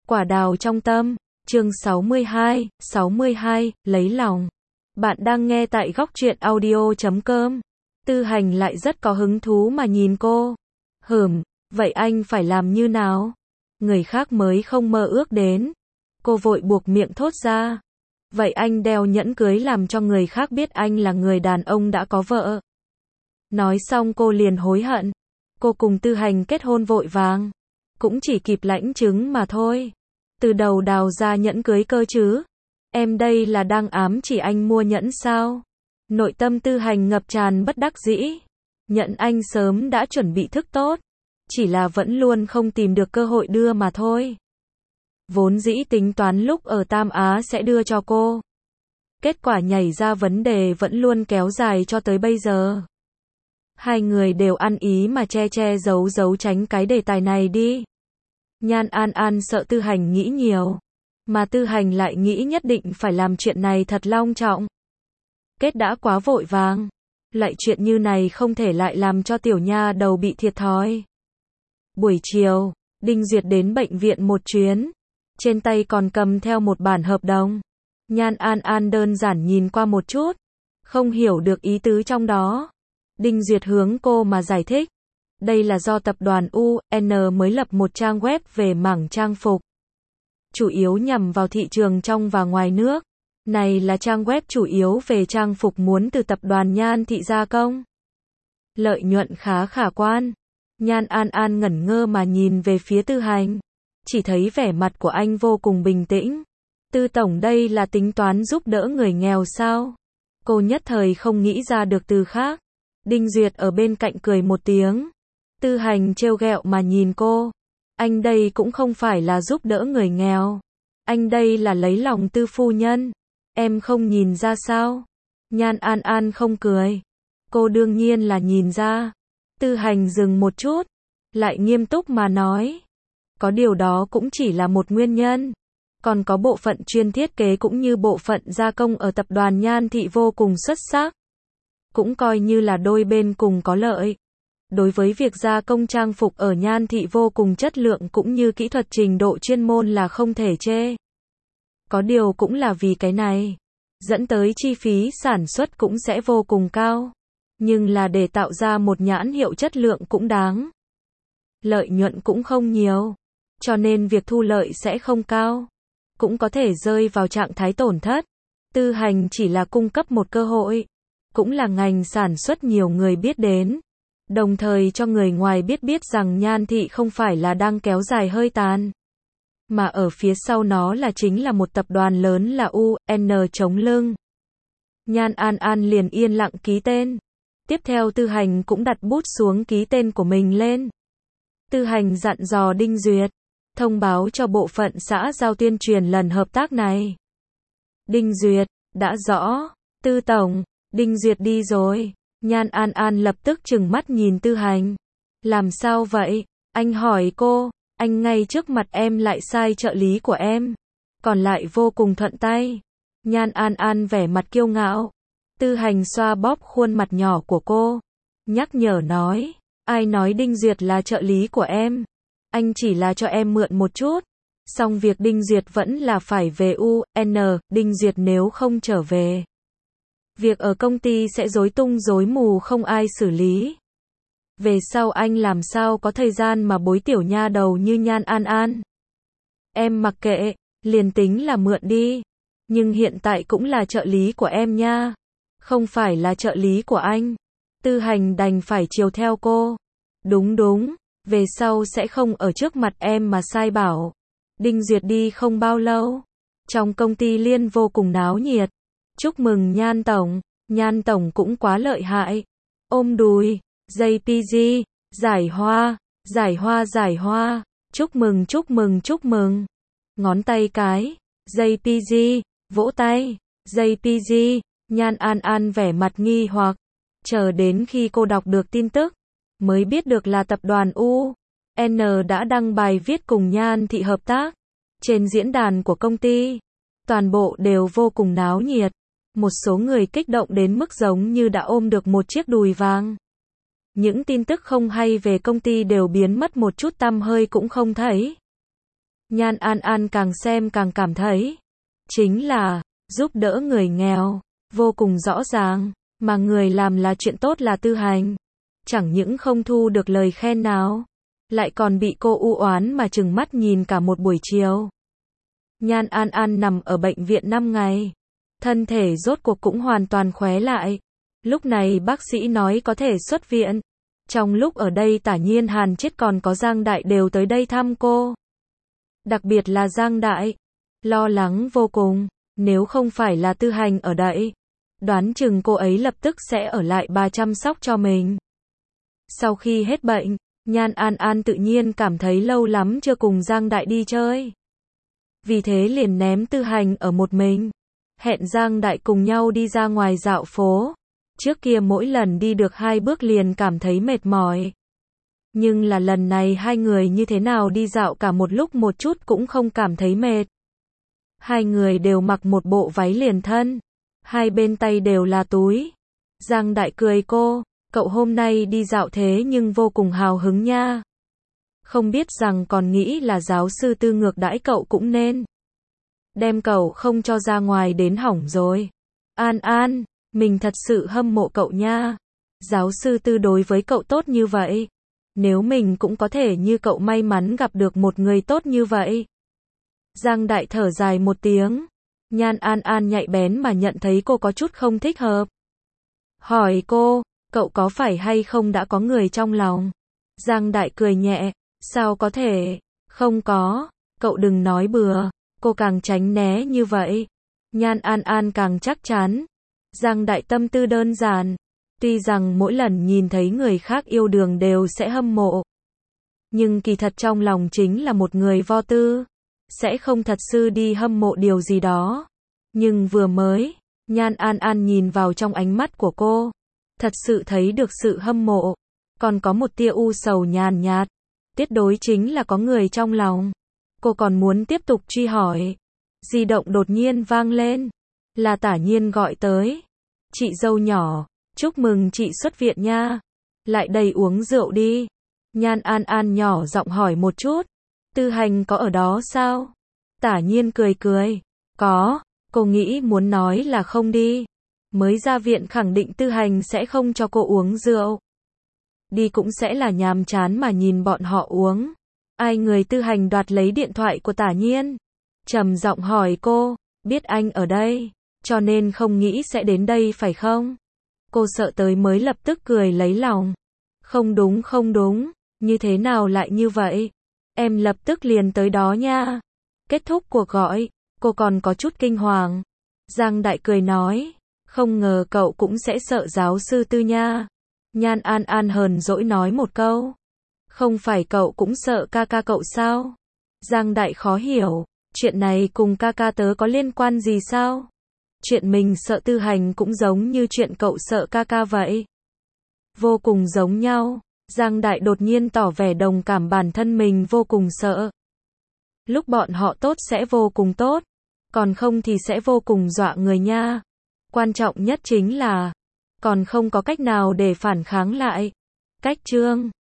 Quả đào trong tâm, chương 62, lấy lòng. Bạn đang nghe tại góc truyện audio.com. Tư Hành lại rất có hứng thú mà nhìn cô. Vậy anh phải làm như nào? Người khác mới không mơ ước đến. Cô vội buộc miệng thốt ra. Vậy anh đeo nhẫn cưới làm cho người khác biết anh là người đàn ông đã có vợ. Nói xong cô liền hối hận. Cô cùng Tư Hành kết hôn vội vàng. Cũng chỉ kịp lãnh chứng mà thôi. Từ đầu đào ra nhẫn cưới cơ chứ. Em đây là đang ám chỉ anh mua nhẫn sao? Nội tâm Tư Hành ngập tràn bất đắc dĩ. Nhẫn anh sớm đã chuẩn bị thức tốt. Chỉ là vẫn luôn không tìm được cơ hội đưa mà thôi. Vốn dĩ tính toán lúc ở Tam Á sẽ đưa cho cô. Kết quả nhảy ra vấn đề vẫn luôn kéo dài cho tới bây giờ. Hai người đều ăn ý mà che giấu tránh cái đề tài này đi. Nhan An An sợ Tư Hành nghĩ nhiều. Mà Tư Hành lại nghĩ nhất định phải làm chuyện này thật long trọng. Kết đã quá vội vàng. Lại chuyện như này không thể lại làm cho tiểu nha đầu bị thiệt thòi. Buổi chiều, Đinh Duyệt đến bệnh viện một chuyến. Trên tay còn cầm theo một bản hợp đồng. Nhan An An đơn giản nhìn qua một chút. Không hiểu được ý tứ trong đó. Đinh Duyệt hướng cô mà giải thích. Đây là do tập đoàn UN mới lập một trang web về mảng trang phục. Chủ yếu nhằm vào thị trường trong và ngoài nước. Này là trang web chủ yếu về trang phục muốn từ tập đoàn Nhan Thị gia công. Lợi nhuận khá khả quan. Nhan An An ngẩn ngơ mà nhìn về phía Tư Hành. Chỉ thấy vẻ mặt của anh vô cùng bình tĩnh. Tư tổng đây là tính toán giúp đỡ người nghèo sao? Cô nhất thời không nghĩ ra được từ khác. Đinh Duyệt ở bên cạnh cười một tiếng. Tư Hành trêu ghẹo mà nhìn cô. Anh đây cũng không phải là giúp đỡ người nghèo. Anh đây là lấy lòng Tư phu nhân. Em không nhìn ra sao? Nhan An An không cười. Cô đương nhiên là nhìn ra. Tư Hành dừng một chút. Lại nghiêm túc mà nói. Có điều đó cũng chỉ là một nguyên nhân. Còn có bộ phận chuyên thiết kế cũng như bộ phận gia công ở tập đoàn Nhan Thị vô cùng xuất sắc. Cũng coi như là đôi bên cùng có lợi. Đối với việc gia công trang phục ở Nhan Thị vô cùng chất lượng cũng như kỹ thuật trình độ chuyên môn là không thể chê. Có điều cũng là vì cái này, dẫn tới chi phí sản xuất cũng sẽ vô cùng cao. Nhưng là để tạo ra một nhãn hiệu chất lượng cũng đáng. Lợi nhuận cũng không nhiều. Cho nên việc thu lợi sẽ không cao. Cũng có thể rơi vào trạng thái tổn thất. Tư Hành chỉ là cung cấp một cơ hội. Cũng là ngành sản xuất nhiều người biết đến. Đồng thời cho người ngoài biết rằng Nhan Thị không phải là đang kéo dài hơi tàn. Mà ở phía sau nó là chính là một tập đoàn lớn là UN chống lưng. Nhan An An liền yên lặng ký tên. Tiếp theo Tư Hành cũng đặt bút xuống ký tên của mình lên. Tư Hành dặn dò Đinh Duyệt. Thông báo cho bộ phận xã giao tuyên truyền lần hợp tác này. Đinh Duyệt, đã rõ. Tư tổng, Đinh Duyệt đi rồi. Nhan An An lập tức trừng mắt nhìn Tư Hành. Làm sao vậy? Anh hỏi cô. Anh ngay trước mặt em lại sai trợ lý của em. Còn lại vô cùng thuận tay. Nhan An An vẻ mặt kiêu ngạo. Tư Hành xoa bóp khuôn mặt nhỏ của cô. Nhắc nhở nói. Ai nói Đinh Duyệt là trợ lý của em? Anh chỉ là cho em mượn một chút. Xong việc Đinh Duyệt vẫn là phải về UN. Đinh Duyệt nếu không trở về, việc ở công ty sẽ rối tung rối mù không ai xử lý. Về sau anh làm sao có thời gian mà bối tiểu nha đầu như Nhan An An. Em mặc kệ, liền tính là mượn đi. Nhưng hiện tại cũng là trợ lý của em nha. Không phải là trợ lý của anh. Tư Hành đành phải chiều theo cô. Đúng, về sau sẽ không ở trước mặt em mà sai bảo. Đinh Duyệt đi không bao lâu. Trong công ty liên vô cùng náo nhiệt. Chúc mừng Nhan tổng cũng quá lợi hại. Ôm đùi, JPG, giải hoa. Chúc mừng. Ngón tay cái, JPG, vỗ tay, JPG. Nhan An An vẻ mặt nghi hoặc. Chờ đến khi cô đọc được tin tức, mới biết được là tập đoàn UN đã đăng bài viết cùng Nhan Thị hợp tác. Trên diễn đàn của công ty, toàn bộ đều vô cùng náo nhiệt. Một số người kích động đến mức giống như đã ôm được một chiếc đùi vàng. Những tin tức không hay về công ty đều biến mất một chút tăm hơi cũng không thấy. Nhan An An càng xem càng cảm thấy, chính là, giúp đỡ người nghèo, vô cùng rõ ràng, mà người làm là chuyện tốt là Tư Hành. Chẳng những không thu được lời khen nào, lại còn bị cô u oán mà trừng mắt nhìn cả một buổi chiều. Nhan An An nằm ở bệnh viện 5 ngày, thân thể rốt cuộc cũng hoàn toàn khỏe lại. Lúc này bác sĩ nói có thể xuất viện. Trong lúc ở đây Tả Nhiên, Hàn Chết còn có Giang Đại đều tới đây thăm cô. Đặc biệt là Giang Đại, lo lắng vô cùng, nếu không phải là Tư Hành ở đây, đoán chừng cô ấy lập tức sẽ ở lại bà chăm sóc cho mình. Sau khi hết bệnh, Nhan An An tự nhiên cảm thấy lâu lắm chưa cùng Giang Đại đi chơi. Vì thế liền ném Tư Hành ở một mình, hẹn Giang Đại cùng nhau đi ra ngoài dạo phố. Trước kia mỗi lần đi được 2 bước liền cảm thấy mệt mỏi. Nhưng là lần này hai người như thế nào đi dạo cả một lúc một chút cũng không cảm thấy mệt. Hai người đều mặc một bộ váy liền thân, hai bên tay đều là túi. Giang Đại cười cô, cậu hôm nay đi dạo thế nhưng vô cùng hào hứng nha. Không biết rằng còn nghĩ là giáo sư Tư ngược đãi cậu cũng nên. Đem cậu không cho ra ngoài đến hỏng rồi. An An, mình thật sự hâm mộ cậu nha. Giáo sư Tư đối với cậu tốt như vậy. Nếu mình cũng có thể như cậu may mắn gặp được một người tốt như vậy. Giang Đại thở dài một tiếng. Nhan An An nhạy bén mà nhận thấy cô có chút không thích hợp. Hỏi cô, cậu có phải hay không đã có người trong lòng? Giang Đại cười nhẹ, sao có thể, không có, cậu đừng nói bừa. Cô càng tránh né như vậy, Nhan An An càng chắc chắn. Giang Đại tâm tư đơn giản, tuy rằng mỗi lần nhìn thấy người khác yêu đương đều sẽ hâm mộ, nhưng kỳ thật trong lòng chính là một người vô tư, sẽ không thật sự đi hâm mộ điều gì đó. Nhưng vừa mới, Nhan An An nhìn vào trong ánh mắt của cô, thật sự thấy được sự hâm mộ, còn có một tia u sầu nhàn nhạt, tuyệt đối chính là có người trong lòng. Cô còn muốn tiếp tục truy hỏi. Di động đột nhiên vang lên. Là Tả Nhiên gọi tới. Chị dâu nhỏ, chúc mừng chị xuất viện nha. Lại đây uống rượu đi. Nhan An An nhỏ giọng hỏi một chút. Tư Hành có ở đó sao? Tả Nhiên cười cười. Có, cô nghĩ muốn nói là không đi. Mới ra viện khẳng định Tư Hành sẽ không cho cô uống rượu. Đi cũng sẽ là nhàm chán mà nhìn bọn họ uống. Ai người Tư Hành đoạt lấy điện thoại của Tả Nhiên, trầm giọng hỏi cô, biết anh ở đây, cho nên không nghĩ sẽ đến đây phải không? Cô sợ tới mới lập tức cười lấy lòng. Không đúng không đúng, như thế nào lại như vậy? Em lập tức liền tới đó nha. Kết thúc cuộc gọi, cô còn có chút kinh hoàng. Giang Đại cười nói, không ngờ cậu cũng sẽ sợ giáo sư Tư nha. Nhan An An hờn dỗi nói một câu. Không phải cậu cũng sợ ca ca cậu sao? Giang Đại khó hiểu, chuyện này cùng ca ca tớ có liên quan gì sao? Chuyện mình sợ Tư Hành cũng giống như chuyện cậu sợ ca ca vậy. Vô cùng giống nhau, Giang Đại đột nhiên tỏ vẻ đồng cảm bản thân mình vô cùng sợ. Lúc bọn họ tốt sẽ vô cùng tốt, còn không thì sẽ vô cùng dọa người nha. Quan trọng nhất chính là, còn không có cách nào để phản kháng lại. Cách chương